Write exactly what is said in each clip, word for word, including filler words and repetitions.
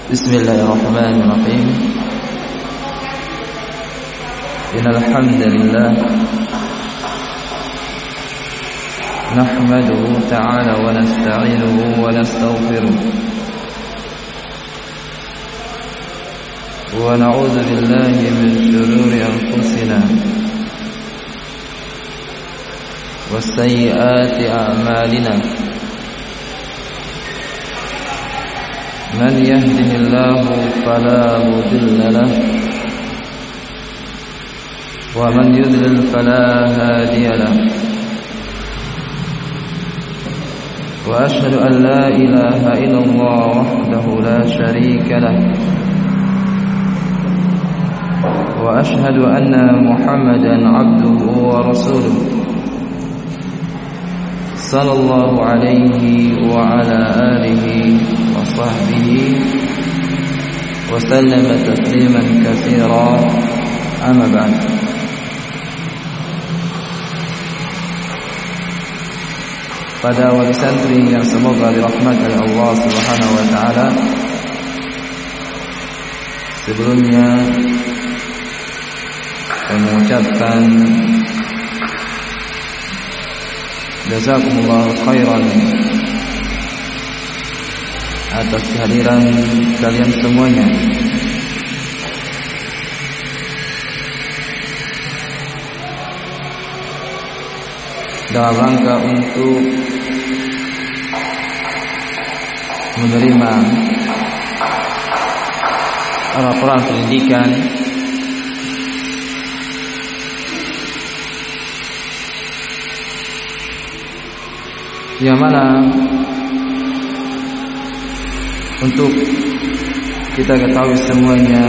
Bismillahirrahmanirrahim. Innal hamdalillah nahmaduhu ta'ala wa nasta'inuhu wa nastaghfiruh wa na'udzu billahi min shururi anfusina wa sayyiati a'malina. Man yahdihillahu fala mudilla lahu wa man yudlil fala hadiya lahu. Wa ashhadu an la ilaha illallah wahdahu la sharika lahu wa ashhadu anna Muhammadan abduhu wa rasuluh sallallahu alaihi wa ala alihi wa sahbihi wa sallama tasliman katsira. Amma ba'd. Pada wali santri yang semoga dirahmati oleh Allah Subhanahu wa taala, sebelumnya saya mengucapkan jazakumullahu khairan atas kehadiran kalian semuanya. Dalam rangka untuk menerima laporan pendidikan yang mana untuk kita ketahui semuanya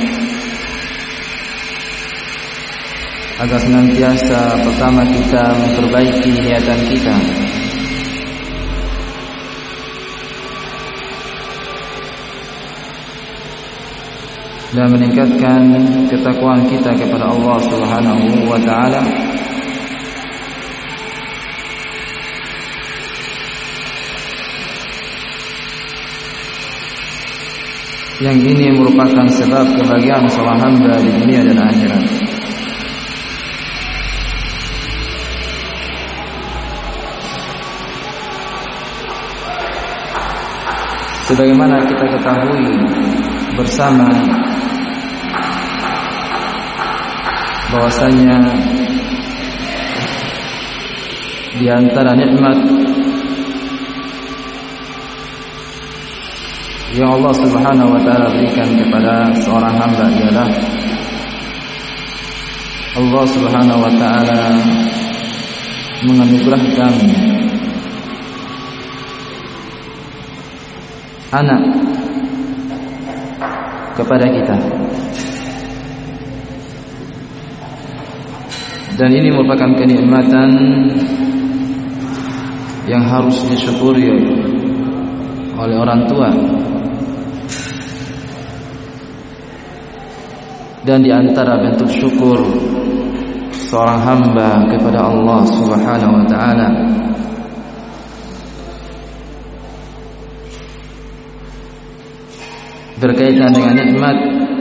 agar senantiasa pertama kita memperbaiki niatan kita dan meningkatkan ketakwaan kita kepada Allah Subhanahu wa taala. Yang ini merupakan sebab kebahagiaan seorang hamba di dunia dan akhirat. Sebagaimana kita ketahui bersama bahwasanya di antara nikmat yang Allah Subhanahu wa taala berikan kepada seorang hamba ialah Allah Subhanahu wa taala menganugerahkan anak kepada kita, dan ini merupakan kenikmatan yang harus disyukuri oleh orang tua. Dan di antara bentuk syukur seorang hamba kepada Allah Subhanahu wa taala berkaitan dengan nikmat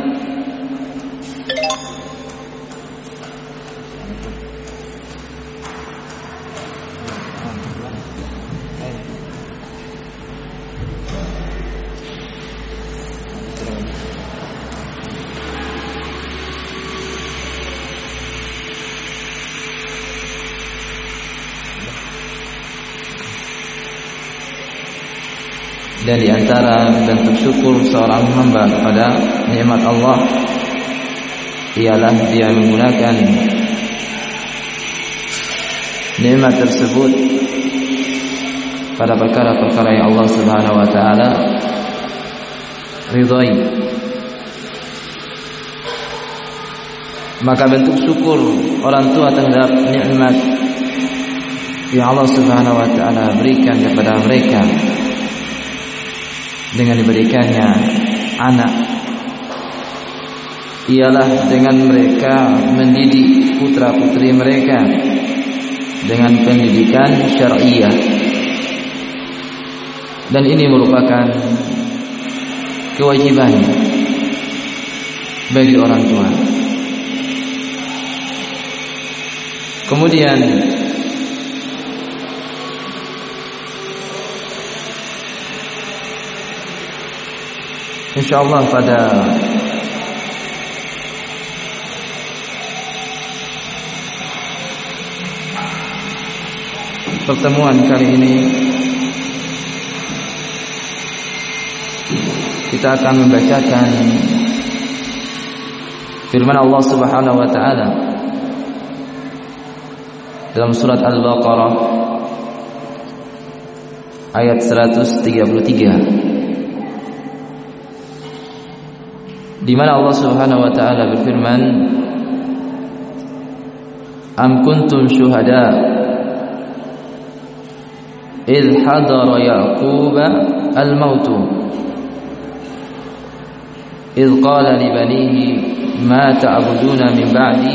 dan di antara bentuk syukur seorang hamba kepada nikmat Allah ialah dia menggunakan nikmat tersebut pada perkara-perkara yang Allah Subhanahu wa taala ridhai. Maka bentuk syukur orang tua terhadap nikmat yang Allah Subhanahu wa taala berikan kepada mereka dengan diberikannya anak ialah dengan mereka mendidik putra-putri mereka dengan pendidikan syar'iyah. Dan ini merupakan kewajiban bagi orang tua. Kemudian insyaallah pada pertemuan kali ini kita akan membacakan firman Allah Subhanahu wa taala dalam surat Al-Baqarah ayat seratus tiga puluh tiga, di mana Allah Subhanahu wa taala berfirman, "Am kuntum syuhada idh hadara Yaquba al-mautu idh qala li banihi ma ta'buduna min ba'di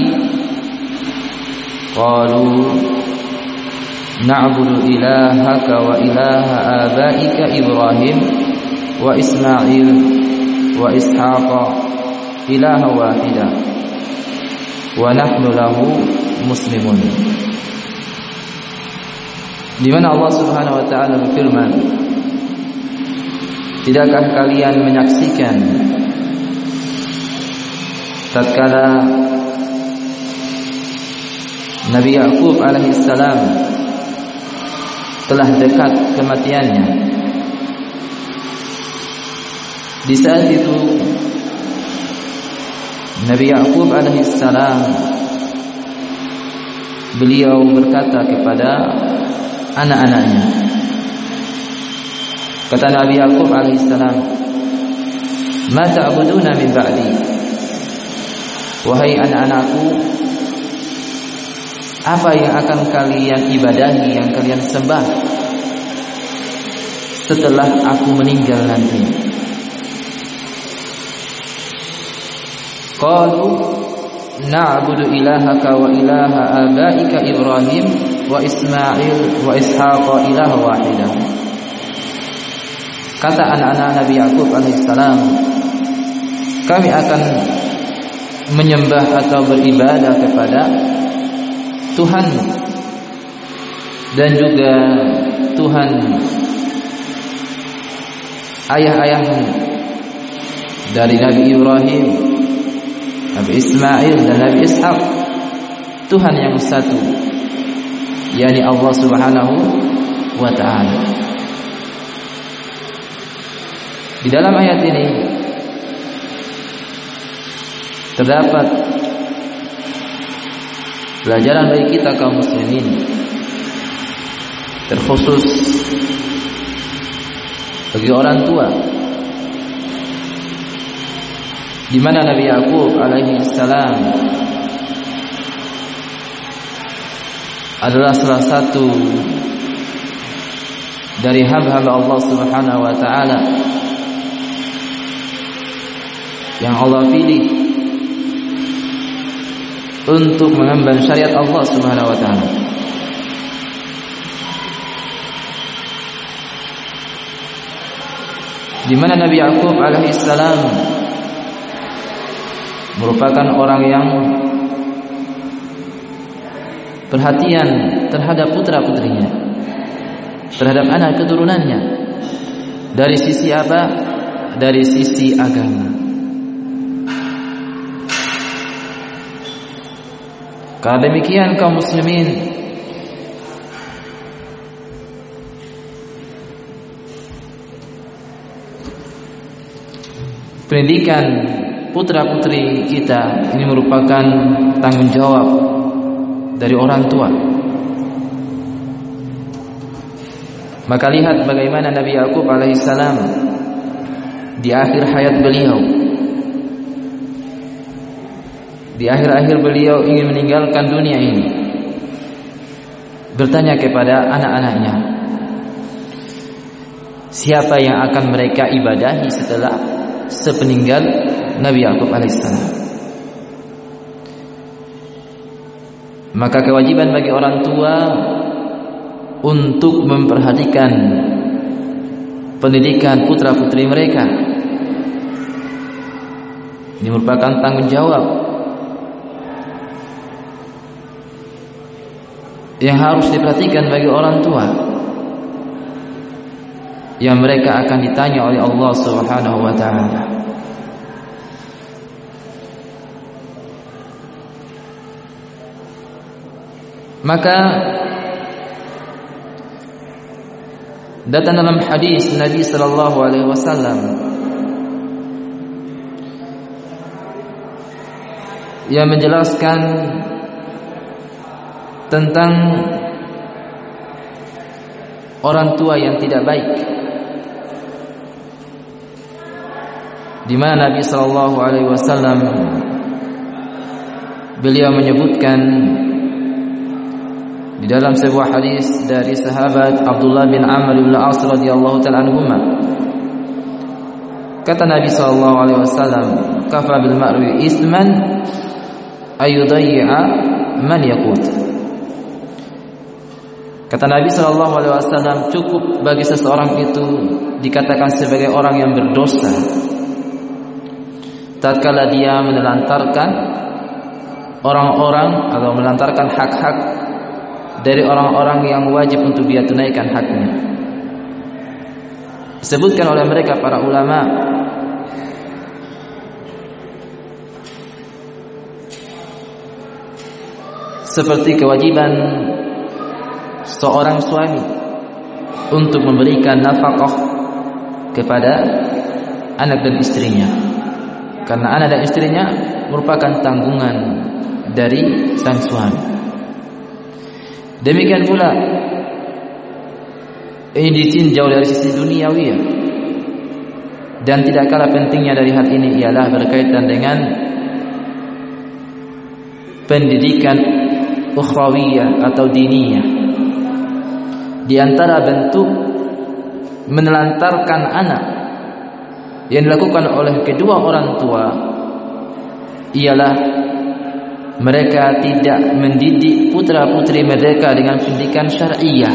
qalu na'budu ilahaka wa ilaha abaika Ibrahim wa Ismail wa Ishaqa ilaha wahida wa nahnu lahu muslimun." Di mana Allah Subhanahu wa taala berfirman, tidakkah kalian menyaksikan tatkala Nabi Yaqub alaihissalam telah dekat kematiannya. Di saat itu Nabi Yaqub alaihissalam beliau berkata kepada anak-anaknya, kata Nabi Yaqub alaihissalam, "Ma ta'buduna min ba'di?" Wahai anak-anakku, apa yang akan kalian ibadahi, yang kalian sembah setelah aku meninggal nanti? Qalu na'budu ilahaka wa ilaha abaika Ibrahim wa Ismail wa Ishaqa ilaha wahidah. Kata anak-anak Nabi Yaqub alaihissalam, kami akan menyembah atau beribadah kepada Tuhan dan juga Tuhan ayah-ayahmu dari Nabi Ibrahim, Nabi Ismail dan Nabi Ishaq, Tuhan yang satu, yakni Allah Subhanahu wa taala. Di dalam ayat ini terdapat pelajaran bagi kita kaum muslimin, terkhusus bagi orang tua, di mana Nabi Yaqub alaihi salam adalah salah satu dari hamba-hamba Allah Subhanahu wa taala yang Allah pilih untuk mengemban syariat Allah Subhanahu wa taala. Di mana Nabi Yaqub alaihi salam merupakan orang yang perhatian terhadap putra-putrinya, terhadap anak keturunannya. Dari sisi apa? Dari sisi agama. Karena demikian kaum muslimin, pendidikan putra-putri kita ini merupakan tanggung jawab dari orang tua. Maka lihat bagaimana Nabi Yaqub alaihissalam di akhir hayat beliau, di akhir-akhir beliau ingin meninggalkan dunia ini, bertanya kepada anak-anaknya, siapa yang akan mereka ibadahi setelah sepeninggal Nabi Yaqub alaihissalam. Maka kewajiban bagi orang tua untuk memperhatikan pendidikan putra-putri mereka, Ini merupakan tanggung jawab yang harus diperhatikan bagi orang tua, yang mereka akan ditanya oleh Allah Subhanahu wa taala. Maka datang dalam hadis Nabi sallallahu alaihi wasallam yang menjelaskan tentang orang tua yang tidak baik, di mana Nabi sallallahu alaihi wasallam beliau menyebutkan di dalam sebuah hadis dari sahabat Abdullah bin Amr bin Al-As radhiyallahu ta'ala anhuma, kata Nabi sallallahu alaihi wasallam, kafa bil mar'i isman ayudayya man yaqut. Kata Nabi sallallahu alaihi wasallam, cukup bagi seseorang itu dikatakan sebagai orang yang berdosa tatkala dia menelantarkan orang-orang atau menelantarkan hak-hak dari orang-orang yang wajib untuk dia tunaikan haknya. Disebutkan oleh mereka para ulama, seperti kewajiban seorang suami untuk memberikan nafkah kepada anak dan istrinya, karena anak dan istrinya merupakan tanggungan dari sang suami. Demikian pula ini ditinjau dari sisi duniawi, dan tidak kalah pentingnya dari hal ini ialah berkaitan dengan pendidikan ukhrawiyah atau diniyah. Di antara bentuk menelantarkan anak yang dilakukan oleh kedua orang tua ialah mereka tidak mendidik putra-putri mereka dengan pendidikan syariah,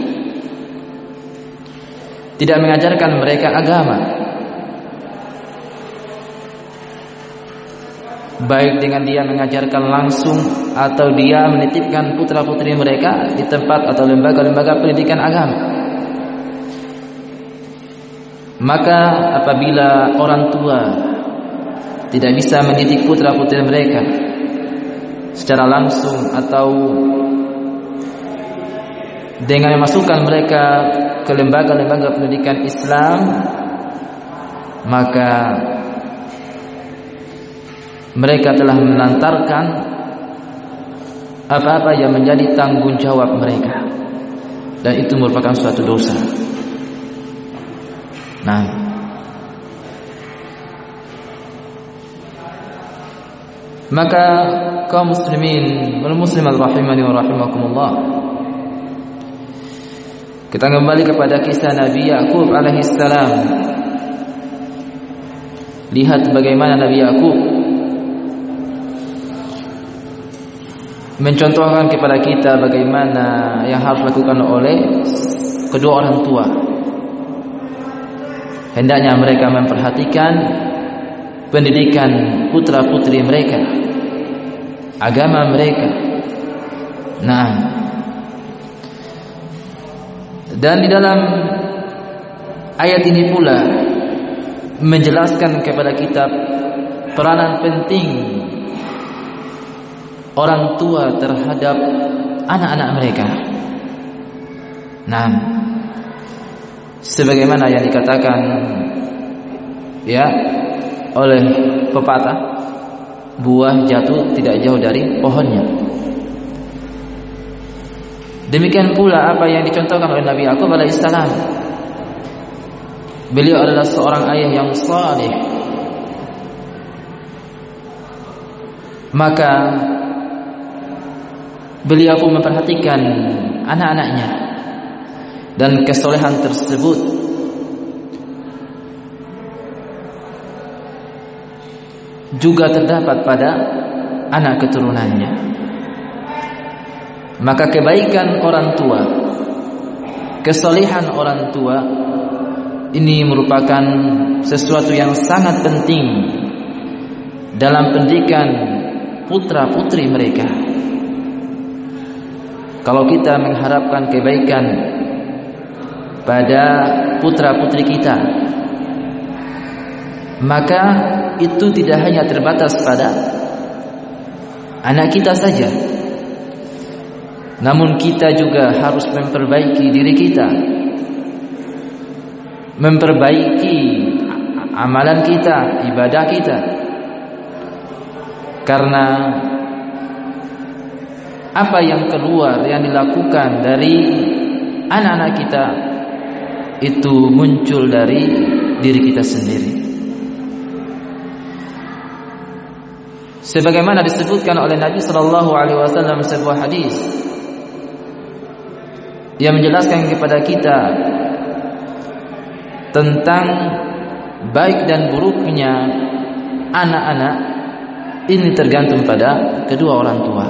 tidak mengajarkan mereka agama, baik dengan dia mengajarkan langsung atau dia menitipkan putra-putri mereka di tempat atau lembaga-lembaga pendidikan agama. Maka apabila orang tua tidak bisa mendidik putra-putri mereka secara langsung atau dengan memasukkan mereka ke lembaga-lembaga pendidikan Islam, maka mereka telah melantarkan apa-apa yang menjadi tanggung jawab mereka, dan itu merupakan suatu dosa. Nah, maka kaum muslimin wal muslimat rahimani wa rahimakumullah, kita kembali kepada kisah Nabi Yakub alaihi salam. Lihat bagaimana Nabi Yakub mencontohkan kepada kita bagaimana yang harus dilakukan oleh kedua orang tua. Hendaknya mereka memperhatikan pendidikan putra-putri mereka, agama mereka. Nah, dan di dalam ayat ini pula menjelaskan kepada kita peranan penting orang tua terhadap anak-anak mereka. Nah, sebagaimana yang dikatakan ya oleh pepatah, buah jatuh tidak jauh dari pohonnya. Demikian pula apa yang dicontohkan oleh Nabi Yakub alaihissalam. Beliau adalah seorang ayah yang saleh, maka beliau pun memperhatikan anak-anaknya, dan kesolehan tersebut juga terdapat pada anak keturunannya. Maka kebaikan orang tua, kesolehan orang tua ini merupakan sesuatu yang sangat penting dalam pendidikan putra-putri mereka. Kalau kita mengharapkan kebaikan pada putra-putri kita, maka itu tidak hanya terbatas pada anak kita saja, namun kita juga harus memperbaiki diri kita, memperbaiki amalan kita, ibadah kita. Karena apa yang keluar, yang dilakukan dari anak-anak kita, itu muncul dari diri kita sendiri. Sebagaimana disebutkan oleh Nabi Shallallahu Alaihi Wasallam sebuah hadis yang menjelaskan kepada kita tentang baik dan buruknya anak-anak, ini tergantung pada kedua orang tua.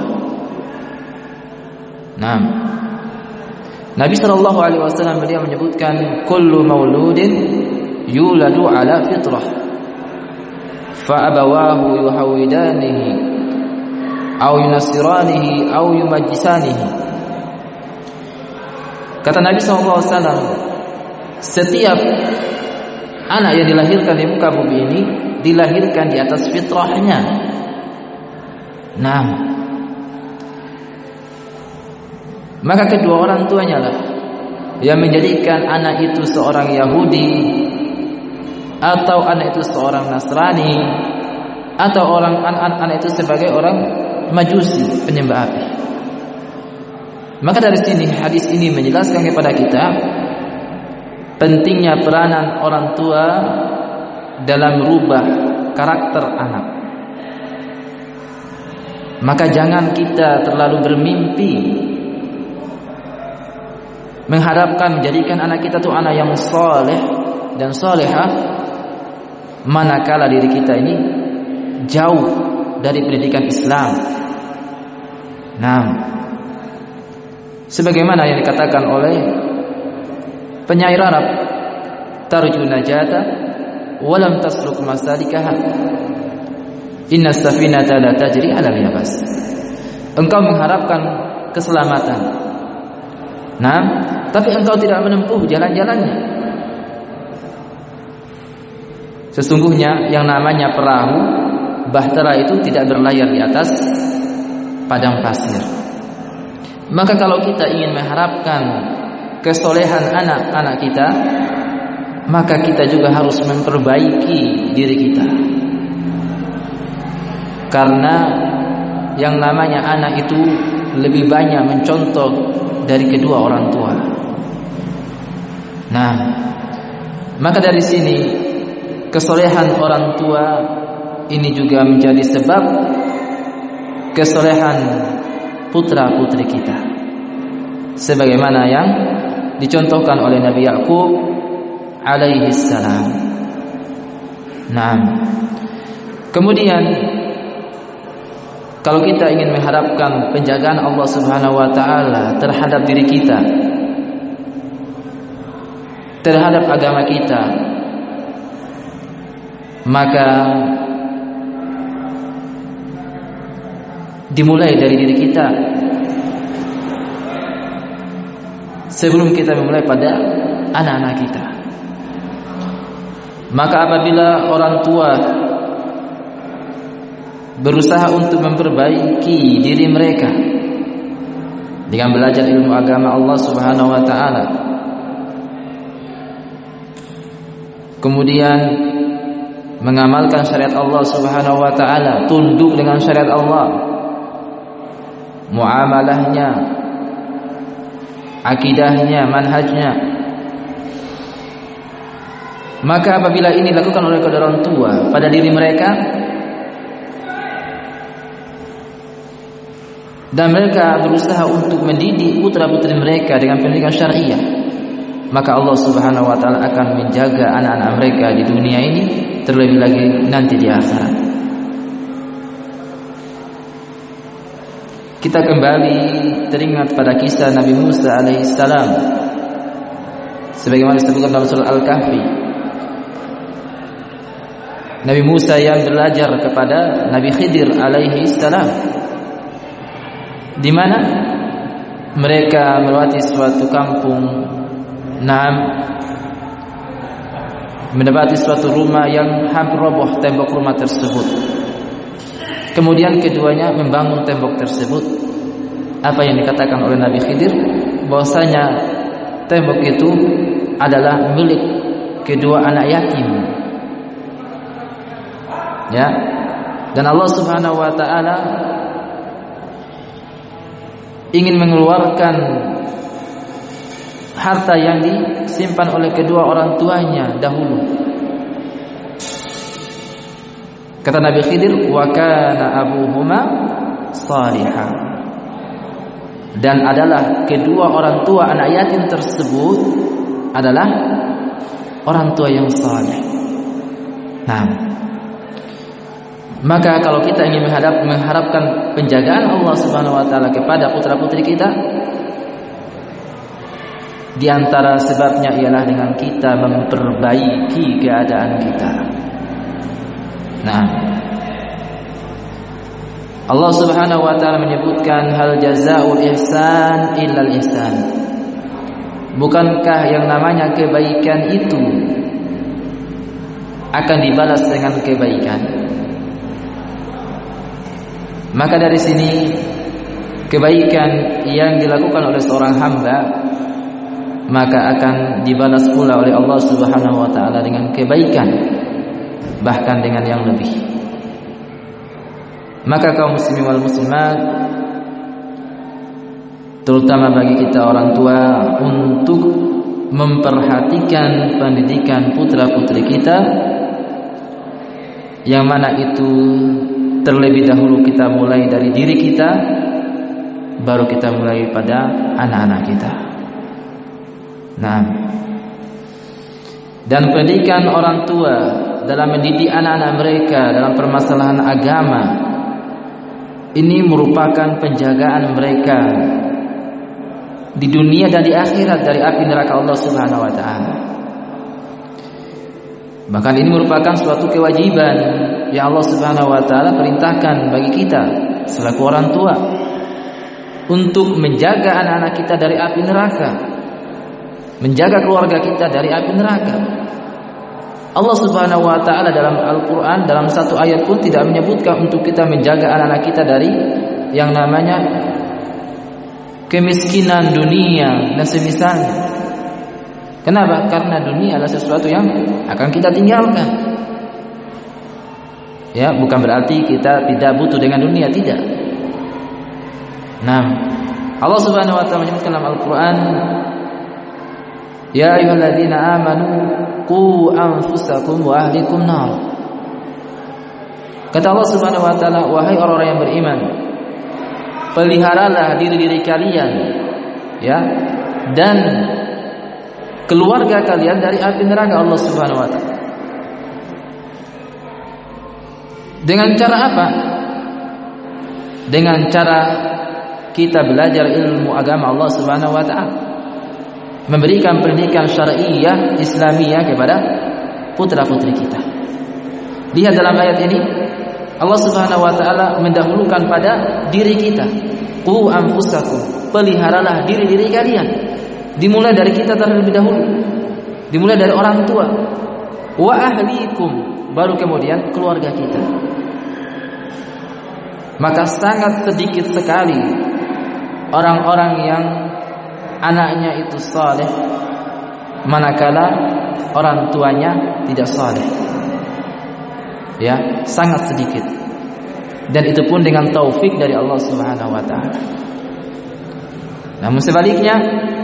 Nah, Nabi Shallallahu Alaihi Wasallam beliau menyebutkan, kullu mauludin yuladu ala fitrah, fa abawahu yuhawidanihi, au yunasiranihi, au yumajisanihi. Kata Nabi Shallallahu Alaihi Wasallam, setiap anak yang dilahirkan di muka bumi ini dilahirkan di atas fitrahnya. Nah, maka kedua orang tuanya lah yang menjadikan anak itu seorang Yahudi, atau anak itu seorang Nasrani, atau orang anak-anak itu sebagai orang Majusi, penyembah api. Maka dari sini hadis ini menjelaskan kepada kita pentingnya peranan orang tua dalam merubah karakter anak. Maka jangan kita terlalu bermimpi mengharapkan menjadikan anak kita itu anak yang soleh dan solehah, manakala diri kita ini jauh dari pendidikan Islam. Nah, sebagaimana yang dikatakan oleh penyair Arab, tarju najata walam tasluk masalikaha, inna safinata la tajri ala al-yabas. Engkau mengharapkan keselamatan, nah, tapi engkau tidak menempuh jalan-jalannya. Sesungguhnya yang namanya perahu bahtera itu tidak berlayar di atas padang pasir. Maka kalau kita ingin mengharapkan kesolehan anak-anak kita, maka kita juga harus memperbaiki diri kita. Karena yang namanya anak itu lebih banyak mencontoh dari kedua orang tua. Nah, maka dari sini kesolehan orang tua ini juga menjadi sebab kesolehan putra-putri kita, sebagaimana yang dicontohkan oleh Nabi Yakub alaihi salam. Nah, kemudian kalau kita ingin mengharapkan penjagaan Allah Subhanahu wa taala terhadap diri kita, terhadap agama kita, maka dimulai dari diri kita sebelum kita memulai pada anak-anak kita. Maka apabila orang tua berusaha untuk memperbaiki diri mereka dengan belajar ilmu agama Allah Subhanahu wa taala, kemudian mengamalkan syariat Allah Subhanahu wa taala, tunduk dengan syariat Allah, muamalahnya, akidahnya, manhajnya, maka apabila ini dilakukan oleh kedua orang tua pada diri mereka, dan mereka berusaha untuk mendidik putra-putri mereka dengan pendidikan syariah, maka Allah Subhanahu wa taala akan menjaga anak-anak mereka di dunia ini, terlebih lagi nanti di akhirat. Kita kembali teringat pada kisah Nabi Musa alaihissalam, sebagaimana disebutkan dalam surah Al-Kahfi. Nabi Musa yang belajar kepada Nabi Khidir alaihi salam, di mana mereka melewati suatu kampung, nah, mendapati suatu rumah yang hampir roboh tembok rumah tersebut. Kemudian keduanya membangun tembok tersebut. Apa yang dikatakan oleh Nabi Khidir, bahwasanya tembok itu adalah milik kedua anak yatim. Ya. Dan Allah Subhanahu wa taala ingin mengeluarkan harta yang disimpan oleh kedua orang tuanya dahulu. Kata Nabi Khidir, wa kana abuhuma salihah, dan adalah kedua orang tua anak yatim tersebut adalah orang tua yang saleh. Nah, maka kalau kita ingin menghadap, mengharapkan penjagaan Allah Subhanahu wa taala kepada putra-putri kita, di antara sebabnya ialah dengan kita memperbaiki keadaan kita. Nah, Allah Subhanahu wa taala menyebutkan hal jazaa'ul ihsan illal ihsan. Bukankah yang namanya kebaikan itu akan dibalas dengan kebaikan? Maka dari sini kebaikan yang dilakukan oleh seorang hamba maka akan dibalas pula oleh Allah Subhanahu wa taala dengan kebaikan, bahkan dengan yang lebih. Maka kaum muslimin wal muslimat, terutama bagi kita orang tua, untuk memperhatikan pendidikan putra-putri kita, yang mana itu terlebih dahulu kita mulai dari diri kita, baru kita mulai pada anak-anak kita. Nah, dan pendidikan orang tua dalam mendidik anak-anak mereka dalam permasalahan agama ini merupakan penjagaan mereka di dunia dan di akhirat dari api neraka Allah Subhanahu wa taala. Bahkan ini merupakan suatu kewajiban yang Allah Subhanahu wa taala perintahkan bagi kita selaku orang tua untuk menjaga anak-anak kita dari api neraka, menjaga keluarga kita dari api neraka. Allah Subhanahu wa taala dalam Al-Qur'an dalam satu ayat pun tidak menyebutkan untuk kita menjaga anak-anak kita dari yang namanya kemiskinan dunia dan semisalnya. Kenapa? Karena dunia adalah sesuatu yang akan kita tinggalkan. Ya, bukan berarti kita tidak butuh dengan dunia, tidak. Nah, Allah Subhanahu wa taala menyebutkan dalam Al-Qur'an, ya ayyuhalladzina amanu qu anfusakum wa ahlikum nar. Kata Allah Subhanahu wa taala, wahai orang-orang yang beriman, peliharalah diri-diri kalian, ya, dan keluarga kalian dari api neraka Allah Subhanahu wa taala. Dengan cara apa? Dengan cara kita belajar ilmu agama Allah Subhanahu wa taala, memberikan pendidikan syar'iyyah Islamiyah kepada putra-putri kita. Lihat dalam ayat ini Allah Subhanahu wa taala mendahulukan pada diri kita. Qu anfusakum, peliharalah diri-diri kalian. Dimulai dari kita terlebih dahulu. Dimulai dari orang tua. Wa ahlikum, baru kemudian keluarga kita. Maka sangat sedikit sekali orang-orang yang anaknya itu saleh, manakala orang tuanya tidak saleh. Ya, sangat sedikit. Dan itu pun dengan taufik dari Allah Subhanahu wa taala. Namun sebaliknya,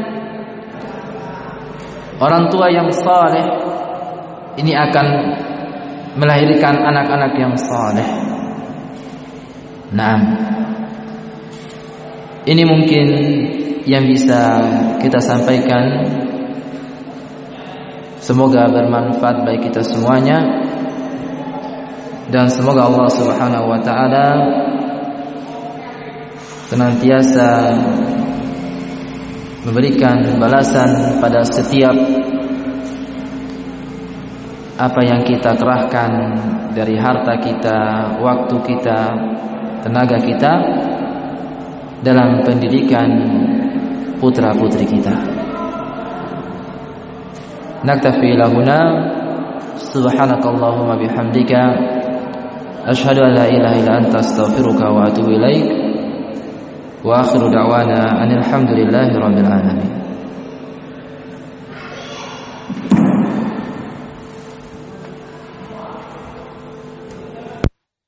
orang tua yang saleh ini akan melahirkan anak-anak yang saleh. Nah, ini mungkin yang bisa kita sampaikan. Semoga bermanfaat bagi kita semuanya, dan semoga Allah Subhanahu wa taala senantiasa memberikan balasan pada setiap apa yang kita kerahkan dari harta kita, waktu kita, tenaga kita dalam pendidikan putra-putri kita. Naktafi lahuna, subhanakallahumma bihamdika, asyhadu an la ilaha illa anta, astaghfiruka wa atubu ilaik. Wa akhiru da'wana anil hamdulillahi rabbil alamin.